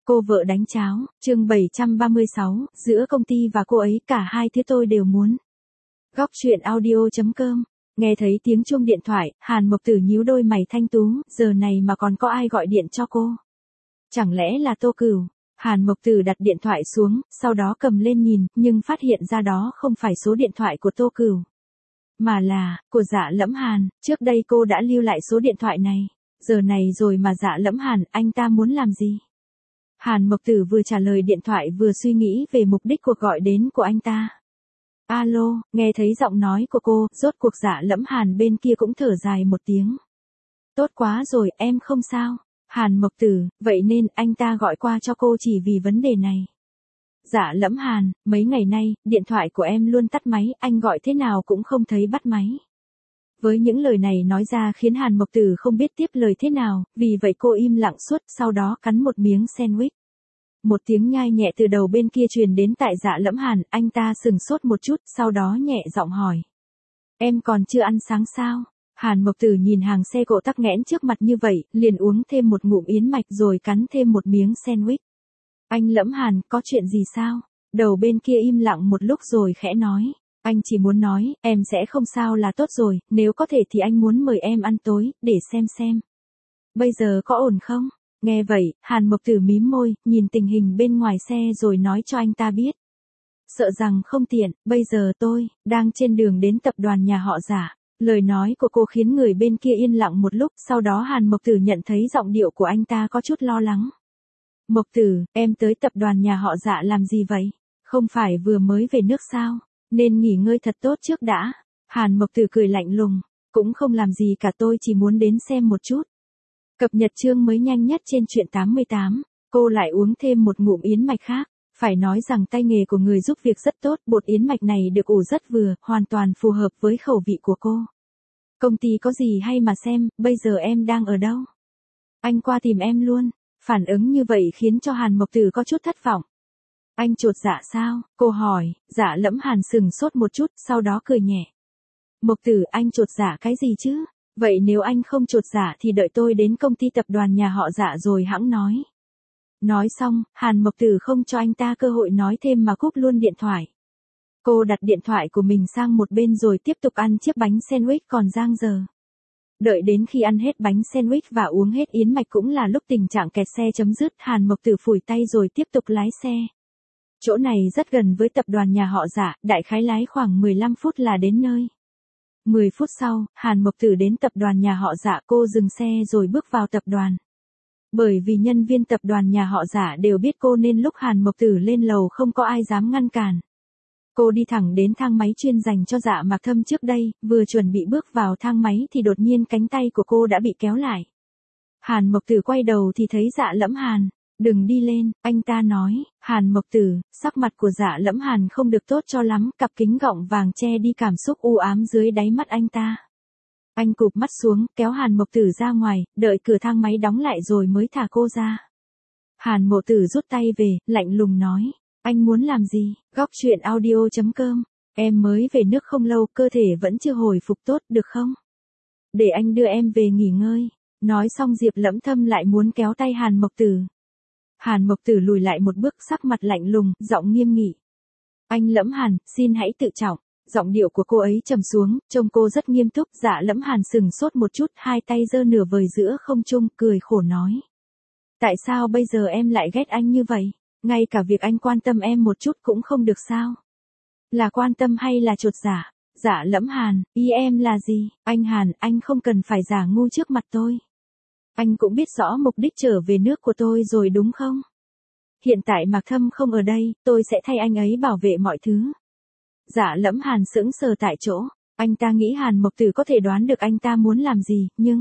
Cô vợ đánh cháo, chương 736, giữa công ty và cô ấy cả hai thứ tôi đều muốn. Góc truyện audio.com. Nghe thấy tiếng chuông điện thoại, Hàn Mộc Tử nhíu đôi mày thanh tú, giờ này mà còn có ai gọi điện cho cô? Chẳng lẽ là Tô Cửu? Hàn Mộc Tử đặt điện thoại xuống, sau đó cầm lên nhìn, nhưng phát hiện ra đó không phải số điện thoại của Tô Cửu, mà là của Dạ Lẫm Hàn. Trước đây cô đã lưu lại số điện thoại này. Giờ này rồi mà Dạ Lẫm Hàn, anh ta muốn làm gì? Hàn Mộc Tử vừa trả lời điện thoại vừa suy nghĩ về mục đích cuộc gọi đến của anh ta. Alo, nghe thấy giọng nói của cô, rốt cuộc Dạ Lẫm Hàn bên kia cũng thở dài một tiếng. Tốt quá rồi, em không sao. Hàn Mộc Tử, vậy nên anh ta gọi qua cho cô chỉ vì vấn đề này. Dạ Lẫm Hàn, mấy ngày nay, điện thoại của em luôn tắt máy, anh gọi thế nào cũng không thấy bắt máy. Với những lời này nói ra khiến Hàn Mộc Tử không biết tiếp lời thế nào, vì vậy cô im lặng suốt, sau đó cắn một miếng sandwich. Một tiếng nhai nhẹ từ đầu bên kia truyền đến tại Dạ Lẫm Hàn, anh ta sừng sốt một chút, sau đó nhẹ giọng hỏi. Em còn chưa ăn sáng sao? Hàn Mộc Tử nhìn hàng xe cộ tắc nghẽn trước mặt như vậy, liền uống thêm một ngụm yến mạch rồi cắn thêm một miếng sandwich. Anh Lẫm Hàn, có chuyện gì sao? Đầu bên kia im lặng một lúc rồi khẽ nói. Anh chỉ muốn nói, em sẽ không sao là tốt rồi, nếu có thể thì anh muốn mời em ăn tối, để xem. Bây giờ có ổn không? Nghe vậy, Hàn Mộc Tử mím môi, nhìn tình hình bên ngoài xe rồi nói cho anh ta biết. Sợ rằng không tiện, bây giờ tôi đang trên đường đến tập đoàn nhà họ Dạ. Lời nói của cô khiến người bên kia yên lặng một lúc, sau đó Hàn Mộc Tử nhận thấy giọng điệu của anh ta có chút lo lắng. Mộc Tử, em tới tập đoàn nhà họ Dạ làm gì vậy? Không phải vừa mới về nước sao? Nên nghỉ ngơi thật tốt trước đã. Hàn Mộc Tử cười lạnh lùng. Cũng không làm gì cả, tôi chỉ muốn đến xem một chút. Cập nhật chương mới nhanh nhất trên truyện 88. Cô lại uống thêm một ngụm yến mạch khác. Phải nói rằng tay nghề của người giúp việc rất tốt, bột yến mạch này được ủ rất vừa, hoàn toàn phù hợp với khẩu vị của cô. Công ty có gì hay mà xem, bây giờ em đang ở đâu? Anh qua tìm em luôn. Phản ứng như vậy khiến cho Hàn Mộc Tử có chút thất vọng. Anh chột dạ sao? Cô hỏi. Dạ Lẫm Hàn sừng sốt một chút, sau đó cười nhẹ. Mộc Tử, anh chột dạ cái gì chứ? Vậy nếu anh không chột dạ thì đợi tôi đến công ty tập đoàn nhà họ Dạ rồi hẵng nói. Nói xong, Hàn Mộc Tử không cho anh ta cơ hội nói thêm mà cúp luôn điện thoại. Cô đặt điện thoại của mình sang một bên rồi tiếp tục ăn chiếc bánh sandwich còn dang dở. Đợi đến khi ăn hết bánh sandwich và uống hết yến mạch cũng là lúc tình trạng kẹt xe chấm dứt, Hàn Mộc Tử phủi tay rồi tiếp tục lái xe. Chỗ này rất gần với tập đoàn nhà họ Dạ, đại khái lái khoảng 15 phút là đến nơi. 10 phút sau, Hàn Mộc Tử đến tập đoàn nhà họ Dạ, cô dừng xe rồi bước vào tập đoàn. Bởi vì nhân viên tập đoàn nhà họ Dạ đều biết cô nên lúc Hàn Mộc Tử lên lầu không có ai dám ngăn cản. Cô đi thẳng đến thang máy chuyên dành cho Dạ Mạc Thâm trước đây, vừa chuẩn bị bước vào thang máy thì đột nhiên cánh tay của cô đã bị kéo lại. Hàn Mộc Tử quay đầu thì thấy Dạ Lẫm Hàn. Đừng đi lên, anh ta nói. Hàn Mộc Tử, sắc mặt của Dạ Lẫm Hàn không được tốt cho lắm, cặp kính gọng vàng che đi cảm xúc u ám dưới đáy mắt anh ta. Anh cụp mắt xuống, kéo Hàn Mộc Tử ra ngoài, đợi cửa thang máy đóng lại rồi mới thả cô ra. Hàn Mộc Tử rút tay về, lạnh lùng nói. Anh muốn làm gì? Góc truyện audio.com. Em mới về nước không lâu, cơ thể vẫn chưa hồi phục tốt, được không? Để anh đưa em về nghỉ ngơi. Nói xong Diệp Lẫm Thâm lại muốn kéo tay Hàn Mộc Tử. Hàn Mộc Tử lùi lại một bước, sắc mặt lạnh lùng, giọng nghiêm nghị. Anh Lẫm Hàn, xin hãy tự trọng. Giọng điệu của cô ấy trầm xuống, trông cô rất nghiêm túc. Dạ Lẫm Hàn sừng sốt một chút, hai tay giơ nửa vời giữa không trung, cười khổ nói. Tại sao bây giờ em lại ghét anh như vậy? Ngay cả việc anh quan tâm em một chút cũng không được sao? Là quan tâm hay là chột dạ? Dạ Lẫm Hàn, ý em là gì? Anh Hàn, anh không cần phải giả ngu trước mặt tôi. Anh cũng biết rõ mục đích trở về nước của tôi rồi đúng không? Hiện tại Mạc Thâm không ở đây, tôi sẽ thay anh ấy bảo vệ mọi thứ. Dạ Lẫm Hàn sững sờ tại chỗ. Anh ta nghĩ Hàn Mộc Tử có thể đoán được anh ta muốn làm gì, nhưng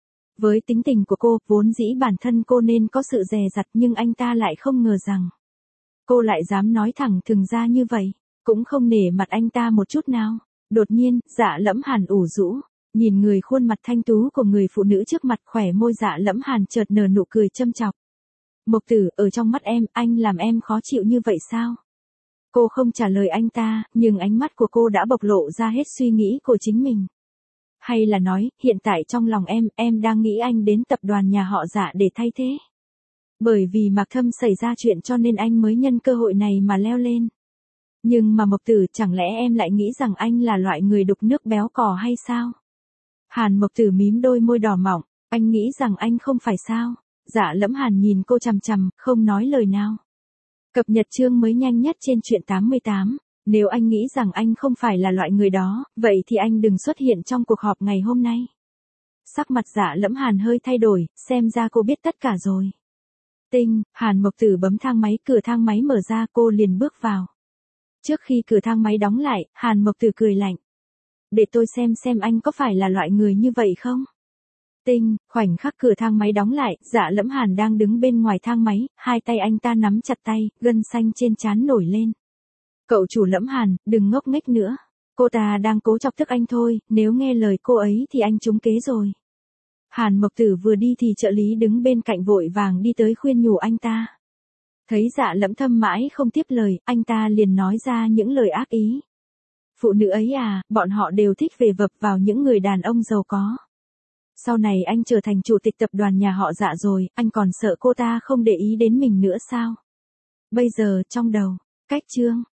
với tính tình của cô, vốn dĩ bản thân cô nên có sự dè dặt, nhưng anh ta lại không ngờ rằng cô lại dám nói thẳng thừng ra như vậy, cũng không nể mặt anh ta một chút nào. Đột nhiên, Dạ Lẫm Hàn ủ rũ, nhìn người khuôn mặt thanh tú của người phụ nữ trước mặt, khỏe môi Dạ Lẫm Hàn chợt nở nụ cười châm chọc. Mộc Tử, ở trong mắt em, anh làm em khó chịu như vậy sao? Cô không trả lời anh ta, nhưng ánh mắt của cô đã bộc lộ ra hết suy nghĩ của chính mình. Hay là nói, hiện tại trong lòng em đang nghĩ anh đến tập đoàn nhà họ Dạ để thay thế. Bởi vì Mạc Thâm xảy ra chuyện cho nên anh mới nhân cơ hội này mà leo lên. Nhưng mà Mộc Tử, chẳng lẽ em lại nghĩ rằng anh là loại người đục nước béo cò hay sao? Hàn Mộc Tử mím đôi môi đỏ mọng, anh nghĩ rằng anh không phải sao? Dạ Lẫm Hàn nhìn cô chằm chằm, không nói lời nào. Cập nhật chương mới nhanh nhất trên truyện 88. Nếu anh nghĩ rằng anh không phải là loại người đó, vậy thì anh đừng xuất hiện trong cuộc họp ngày hôm nay. Sắc mặt Dạ Lẫm Hàn hơi thay đổi, xem ra cô biết tất cả rồi. Tinh, Hàn Mộc Tử bấm thang máy, cửa thang máy mở ra, cô liền bước vào. Trước khi cửa thang máy đóng lại, Hàn Mộc Tử cười lạnh. Để tôi xem anh có phải là loại người như vậy không? Tinh, khoảnh khắc cửa thang máy đóng lại, Dạ Lẫm Hàn đang đứng bên ngoài thang máy, hai tay anh ta nắm chặt tay, gân xanh trên trán nổi lên. Cậu chủ Lẫm Hàn, đừng ngốc nghếch nữa. Cô ta đang cố chọc tức anh thôi, nếu nghe lời cô ấy thì anh trúng kế rồi. Hàn Mộc Tử vừa đi thì trợ lý đứng bên cạnh vội vàng đi tới khuyên nhủ anh ta. Thấy Dạ Lẫm Thâm mãi không tiếp lời, anh ta liền nói ra những lời ác ý. Phụ nữ ấy à, bọn họ đều thích về vập vào những người đàn ông giàu có. Sau này anh trở thành chủ tịch tập đoàn nhà họ Dạ rồi, anh còn sợ cô ta không để ý đến mình nữa sao? Bây giờ, trong đầu, cách chương